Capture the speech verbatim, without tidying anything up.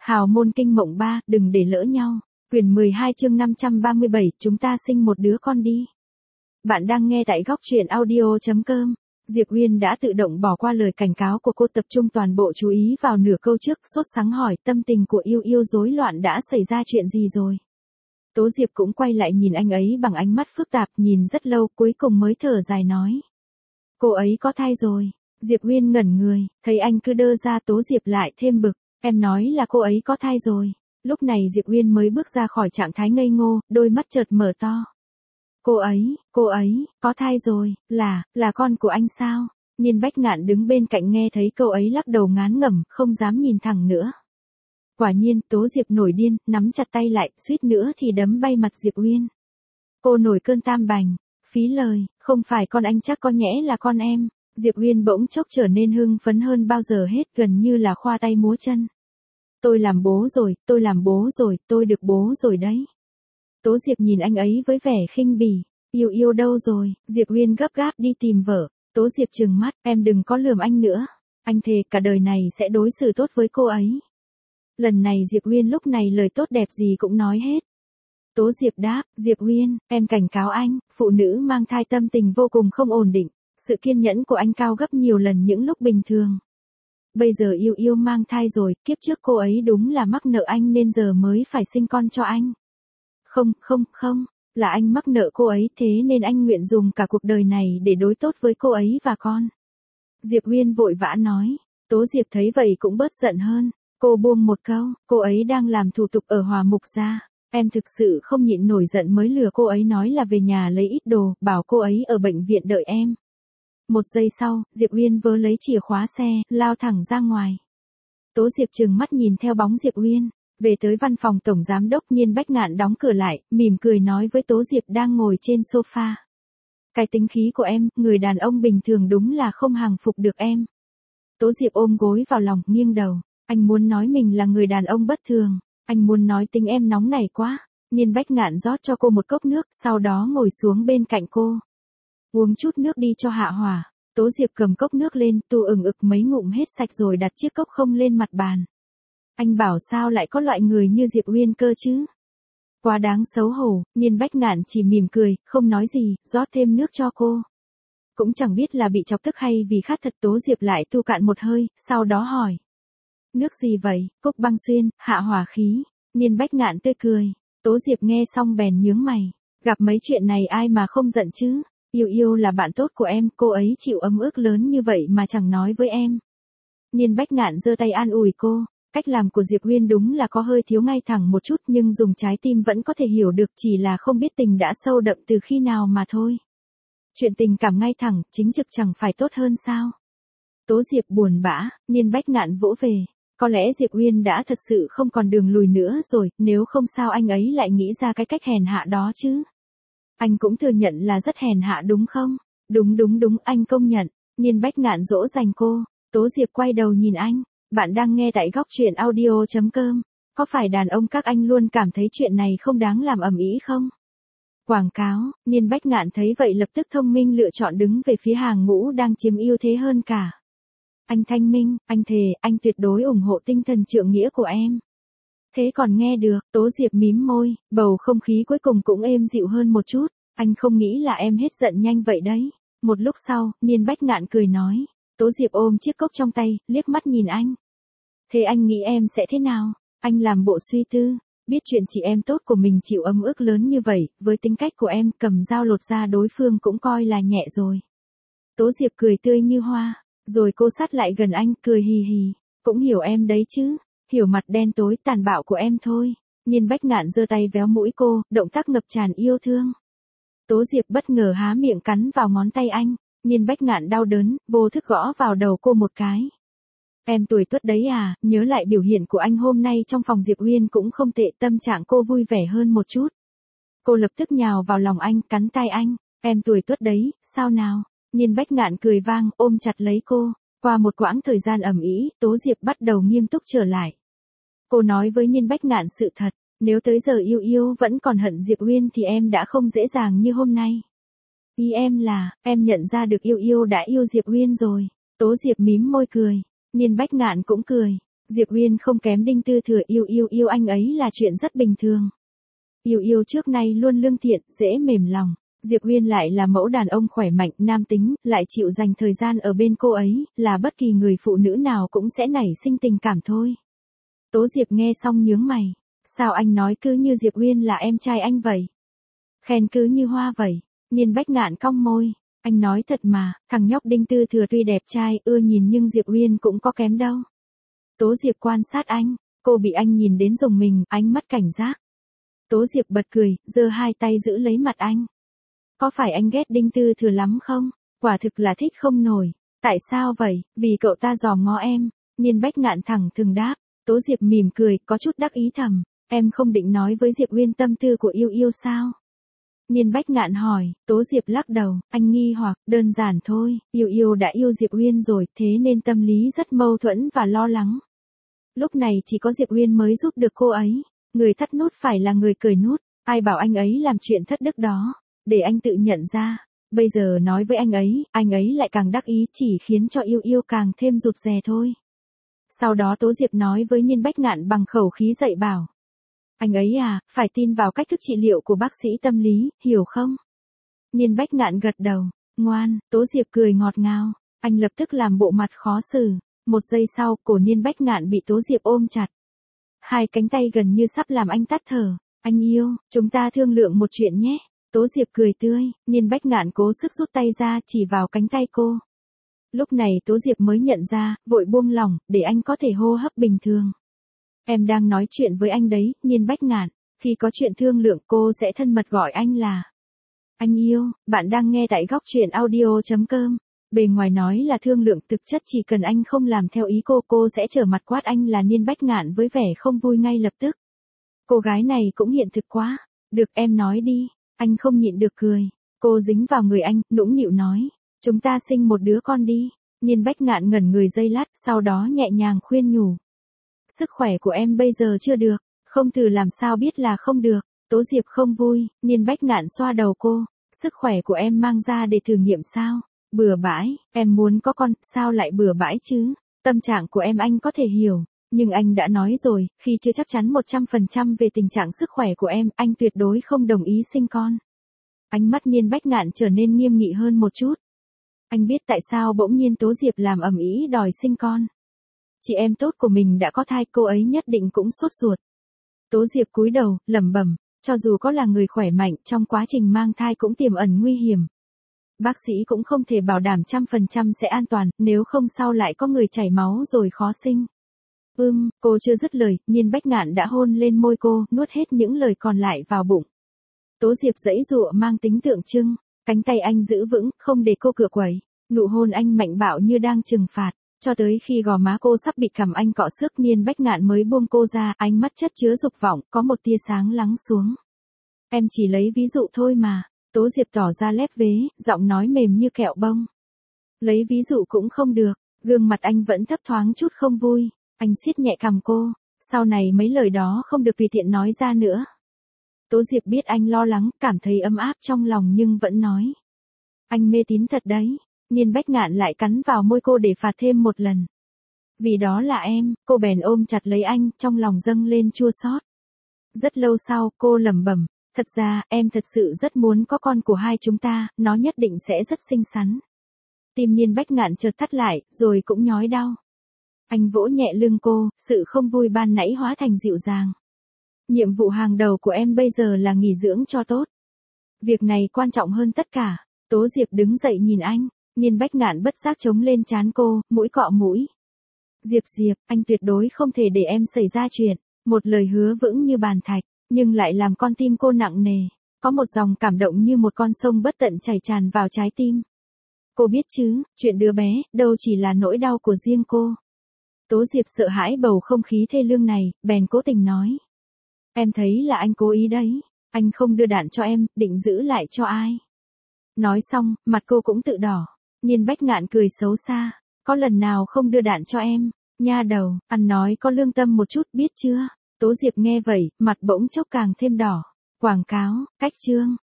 Hào môn kinh mộng ba, đừng để lỡ nhau. Quyển mười hai chương năm trăm ba mươi bảy, chúng ta sinh một đứa con đi. Bạn đang nghe tại góc truyện audio chấm com. Diệp Uyên đã tự động bỏ qua lời cảnh cáo của cô, tập trung toàn bộ chú ý vào nửa câu trước, sốt sắng hỏi tâm tình của yêu yêu rối loạn, đã xảy ra chuyện gì rồi. Tố Diệp cũng quay lại nhìn anh ấy bằng ánh mắt phức tạp, nhìn rất lâu cuối cùng mới thở dài nói. Cô ấy có thai rồi. Diệp Uyên ngẩn người, thấy anh cứ đơ ra, Tố Diệp lại thêm bực. Em nói là cô ấy có thai rồi. Lúc này Diệp Uyên mới bước ra khỏi trạng thái ngây ngô, đôi mắt chợt mở to. Cô ấy, cô ấy, có thai rồi, là, là con của anh sao? Nhiên Bách Ngạn đứng bên cạnh nghe thấy câu ấy lắc đầu ngán ngẩm, không dám nhìn thẳng nữa. Quả nhiên, Tố Diệp nổi điên, nắm chặt tay lại, suýt nữa thì đấm bay mặt Diệp Uyên. Cô nổi cơn tam bành, phí lời, không phải con anh chắc có nhẽ là con em. Diệp Uyên bỗng chốc trở nên hưng phấn hơn bao giờ hết, gần như là khoa tay múa chân. Tôi làm bố rồi, tôi làm bố rồi, tôi được bố rồi đấy. Tố Diệp nhìn anh ấy với vẻ khinh bỉ. Yêu yêu đâu rồi? Diệp Uyên gấp gáp đi tìm vợ. Tố Diệp trừng mắt, em đừng có lườm anh nữa. Anh thề cả đời này sẽ đối xử tốt với cô ấy. Lần này Diệp Uyên lúc này lời tốt đẹp gì cũng nói hết. Tố Diệp đáp, Diệp Uyên, em cảnh cáo anh, phụ nữ mang thai tâm tình vô cùng không ổn định. Sự kiên nhẫn của anh cao gấp nhiều lần những lúc bình thường. Bây giờ yêu yêu mang thai rồi, kiếp trước cô ấy đúng là mắc nợ anh nên giờ mới phải sinh con cho anh. Không, không, không, là anh mắc nợ cô ấy, thế nên anh nguyện dùng cả cuộc đời này để đối tốt với cô ấy và con. Diệp Uyên vội vã nói. Tố Diệp thấy vậy cũng bớt giận hơn. Cô buông một câu, cô ấy đang làm thủ tục ở Hòa Mục gia. Em thực sự không nhịn nổi giận mới lừa cô ấy nói là về nhà lấy ít đồ, bảo cô ấy ở bệnh viện đợi em. Một giây sau, Diệp Uyên vớ lấy chìa khóa xe, lao thẳng ra ngoài. Tố Diệp trừng mắt nhìn theo bóng Diệp Uyên, về tới văn phòng tổng giám đốc. Nhiên Bách Ngạn đóng cửa lại, mỉm cười nói với Tố Diệp đang ngồi trên sofa. Cái tính khí của em, người đàn ông bình thường đúng là không hàng phục được em. Tố Diệp ôm gối vào lòng, nghiêng đầu. Anh muốn nói mình là người đàn ông bất thường, anh muốn nói tính em nóng nảy quá. Nhiên Bách Ngạn rót cho cô một cốc nước, sau đó ngồi xuống bên cạnh cô. Uống chút nước đi cho hạ hỏa. Tố Diệp cầm cốc nước lên, tu ừng ực mấy ngụm hết sạch rồi đặt chiếc cốc không lên mặt bàn. Anh bảo sao lại có loại người như Diệp Uyên cơ chứ? Quá đáng xấu hổ. Nhiên Bách Ngạn chỉ mỉm cười, không nói gì, rót thêm nước cho cô. Cũng chẳng biết là bị chọc tức hay vì khát thật. Tố Diệp lại tu cạn một hơi, sau đó hỏi. Nước gì vậy? Cúc Băng Xuyên, hạ hỏa khí. Nhiên Bách Ngạn tươi cười. Tố Diệp nghe xong bèn nhướng mày. Gặp mấy chuyện này ai mà không giận chứ? Yêu yêu là bạn tốt của em, cô ấy chịu ấm ức lớn như vậy mà chẳng nói với em. Nhiên Bách Ngạn giơ tay an ủi cô. Cách làm của Diệp Uyên đúng là có hơi thiếu ngay thẳng một chút, nhưng dùng trái tim vẫn có thể hiểu được, chỉ là không biết tình đã sâu đậm từ khi nào mà thôi. Chuyện tình cảm ngay thẳng, chính trực chẳng phải tốt hơn sao? Tố Diệp buồn bã. Nhiên Bách Ngạn vỗ về. Có lẽ Diệp Uyên đã thật sự không còn đường lùi nữa rồi, nếu không sao anh ấy lại nghĩ ra cái cách hèn hạ đó chứ. Anh cũng thừa nhận là rất hèn hạ đúng không? Đúng đúng đúng, anh công nhận. Nhiên Bách Ngạn dỗ dành cô. Tố Diệp quay đầu nhìn anh. Bạn đang nghe tại góc truyện audio chấm com. Có phải đàn ông các anh luôn cảm thấy chuyện này không đáng làm ầm ĩ không? Quảng cáo. Nhiên Bách Ngạn thấy vậy lập tức thông minh lựa chọn đứng về phía hàng ngũ đang chiếm ưu thế hơn cả. Anh thanh minh, anh thề, anh tuyệt đối ủng hộ tinh thần trượng nghĩa của em. Thế còn nghe được. Tố Diệp mím môi, bầu không khí cuối cùng cũng êm dịu hơn một chút. Anh không nghĩ là em hết giận nhanh vậy đấy. Một lúc sau, Nhiên Bách Ngạn cười nói. Tố Diệp ôm chiếc cốc trong tay, liếc mắt nhìn anh. Thế anh nghĩ em sẽ thế nào? Anh làm bộ suy tư. Biết chuyện chị em tốt của mình chịu ấm ức lớn như vậy, với tính cách của em cầm dao lột da đối phương cũng coi là nhẹ rồi. Tố Diệp cười tươi như hoa. Rồi cô sát lại gần anh, cười hì hì. Cũng hiểu em đấy chứ. Hiểu mặt đen tối tàn bạo của em thôi. Nhiên Bách Ngạn giơ tay véo mũi cô, động tác ngập tràn yêu thương. Tố Diệp bất ngờ há miệng cắn vào ngón tay anh. Nhiên Bách Ngạn đau đớn, vô thức gõ vào đầu cô một cái. Em tuổi tuất đấy à? Nhớ lại biểu hiện của anh hôm nay trong phòng Diệp Uyên cũng không tệ, tâm trạng cô vui vẻ hơn một chút. Cô lập tức nhào vào lòng anh, cắn tay anh. Em tuổi tuất đấy, sao nào? Nhiên Bách Ngạn cười vang, ôm chặt lấy cô. Qua một quãng thời gian ầm ĩ, Tố Diệp bắt đầu nghiêm túc trở lại. Cô nói với Nhiên Bách Ngạn sự thật. Nếu tới giờ yêu yêu vẫn còn hận Diệp Uyên thì em đã không dễ dàng như hôm nay. Ý em là, em nhận ra được yêu yêu đã yêu Diệp Uyên rồi. Tố Diệp mím môi cười. Nhiên Bách Ngạn cũng cười. Diệp Uyên không kém Đinh Tư Thừa, yêu yêu yêu anh ấy là chuyện rất bình thường. Yêu yêu trước nay luôn lương thiện, dễ mềm lòng. Diệp Uyên lại là mẫu đàn ông khỏe mạnh, nam tính, lại chịu dành thời gian ở bên cô ấy, là bất kỳ người phụ nữ nào cũng sẽ nảy sinh tình cảm thôi. Tố Diệp nghe xong nhướng mày. Sao anh nói cứ như Diệp Uyên là em trai anh vậy? Khen cứ như hoa vậy. Niên Bách Ngạn cong môi. Anh nói thật mà, thằng nhóc Đinh Tư Thừa tuy đẹp trai, ưa nhìn nhưng Diệp Uyên cũng có kém đâu. Tố Diệp quan sát anh, cô bị anh nhìn đến rùng mình, ánh mắt cảnh giác. Tố Diệp bật cười, giơ hai tay giữ lấy mặt anh. Có phải anh ghét Đinh Tư Thừa lắm không? Quả thực là thích không nổi. Tại sao vậy? Vì cậu ta dòm ngó em. Niên Bách Ngạn thẳng thừng đáp. Tố Diệp mỉm cười, có chút đắc ý thầm. Em không định nói với Diệp Uyên tâm tư của yêu yêu sao? Niên Bách Ngạn hỏi. Tố Diệp lắc đầu, anh nghi hoặc, đơn giản thôi, yêu yêu đã yêu Diệp Uyên rồi, thế nên tâm lý rất mâu thuẫn và lo lắng. Lúc này chỉ có Diệp Uyên mới giúp được cô ấy. Người thắt nút phải là người cởi nút. Ai bảo anh ấy làm chuyện thất đức đó? Để anh tự nhận ra. Bây giờ nói với anh ấy, anh ấy lại càng đắc ý, chỉ khiến cho yêu yêu càng thêm rụt rè thôi. Sau đó Tố Diệp nói với Niên Bách Ngạn bằng khẩu khí dạy bảo. Anh ấy à, phải tin vào cách thức trị liệu của bác sĩ tâm lý, hiểu không? Niên Bách Ngạn gật đầu. Ngoan. Tố Diệp cười ngọt ngào. Anh lập tức làm bộ mặt khó xử. Một giây sau, cổ Niên Bách Ngạn bị Tố Diệp ôm chặt. Hai cánh tay gần như sắp làm anh tắt thở. Anh yêu, chúng ta thương lượng một chuyện nhé. Tố Diệp cười tươi, Niên Bách Ngạn cố sức rút tay ra, chỉ vào cánh tay cô. Lúc này Tố Diệp mới nhận ra, vội buông lỏng, để anh có thể hô hấp bình thường. Em đang nói chuyện với anh đấy, Niên Bách Ngạn. Khi có chuyện thương lượng cô sẽ thân mật gọi anh là anh yêu. Bạn đang nghe tại góc truyện audio chấm com. Bề ngoài nói là thương lượng, thực chất chỉ cần anh không làm theo ý cô, cô sẽ trở mặt quát anh là Niên Bách Ngạn với vẻ không vui ngay lập tức. Cô gái này cũng hiện thực quá. Được, em nói đi. Anh không nhịn được cười. Cô dính vào người anh, nũng nịu nói. Chúng ta sinh một đứa con đi. Niên Bách Ngạn ngẩn người giây lát, sau đó nhẹ nhàng khuyên nhủ. Sức khỏe của em bây giờ chưa được, không thử làm sao biết là không được. Tố Diệp không vui, Niên Bách Ngạn xoa đầu cô. Sức khỏe của em mang ra để thử nghiệm sao? Bừa bãi, em muốn có con, sao lại bừa bãi chứ? Tâm trạng của em anh có thể hiểu. Nhưng anh đã nói rồi, khi chưa chắc chắn một trăm phần trăm về tình trạng sức khỏe của em, anh tuyệt đối không đồng ý sinh con. Ánh mắt Niên Bách Ngạn trở nên nghiêm nghị hơn một chút. Anh biết tại sao bỗng nhiên Tố Diệp làm ầm ĩ đòi sinh con. Chị em tốt của mình đã có thai, cô ấy nhất định cũng sốt ruột. Tố Diệp cúi đầu, lẩm bẩm, cho dù có là người khỏe mạnh, trong quá trình mang thai cũng tiềm ẩn nguy hiểm. Bác sĩ cũng không thể bảo đảm trăm phần trăm sẽ an toàn, nếu không sau lại có người chảy máu rồi khó sinh. Ưm, cô chưa dứt lời, Niên Bách Ngạn đã hôn lên môi cô, nuốt hết những lời còn lại vào bụng. Tố Diệp giãy giụa mang tính tượng trưng, cánh tay anh giữ vững, không để cô cựa quẩy. Nụ hôn anh mạnh bạo như đang trừng phạt, cho tới khi gò má cô sắp bị cằm anh cọ xước, Niên Bách Ngạn mới buông cô ra, ánh mắt chất chứa dục vọng, có một tia sáng lắng xuống. Em chỉ lấy ví dụ thôi mà. Tố Diệp tỏ ra lép vế, giọng nói mềm như kẹo bông. Lấy ví dụ cũng không được, gương mặt anh vẫn thấp thoáng chút không vui. Anh siết nhẹ cằm cô, sau này mấy lời đó không được tùy tiện nói ra nữa. Tố Diệp biết anh lo lắng, cảm thấy ấm áp trong lòng nhưng vẫn nói. Anh mê tín thật đấy. Niên Bách Ngạn lại cắn vào môi cô để phạt thêm một lần. Vì đó là em, cô bèn ôm chặt lấy anh, trong lòng dâng lên chua xót. Rất lâu sau, cô lẩm bẩm. Thật ra, em thật sự rất muốn có con của hai chúng ta, nó nhất định sẽ rất xinh xắn. Tim Niên Bách Ngạn chợt thắt lại, rồi cũng nhói đau. Anh vỗ nhẹ lưng cô, sự không vui ban nãy hóa thành dịu dàng. Nhiệm vụ hàng đầu của em bây giờ là nghỉ dưỡng cho tốt. Việc này quan trọng hơn tất cả. Tố Diệp đứng dậy nhìn anh, Niên Bách Ngạn bất giác chống lên trán cô, mũi cọ mũi. Diệp Diệp, anh tuyệt đối không thể để em xảy ra chuyện. Một lời hứa vững như bàn thạch, nhưng lại làm con tim cô nặng nề. Có một dòng cảm động như một con sông bất tận chảy tràn vào trái tim. Cô biết chứ, chuyện đứa bé, đâu chỉ là nỗi đau của riêng cô. Tố Diệp sợ hãi bầu không khí thê lương này, bèn cố tình nói. Em thấy là anh cố ý đấy. Anh không đưa đạn cho em, định giữ lại cho ai? Nói xong, mặt cô cũng tự đỏ. Niên Bách Ngạn cười xấu xa. Có lần nào không đưa đạn cho em? Nha đầu, ăn nói có lương tâm một chút biết chưa? Tố Diệp nghe vậy, mặt bỗng chốc càng thêm đỏ. Quảng cáo, cách chương.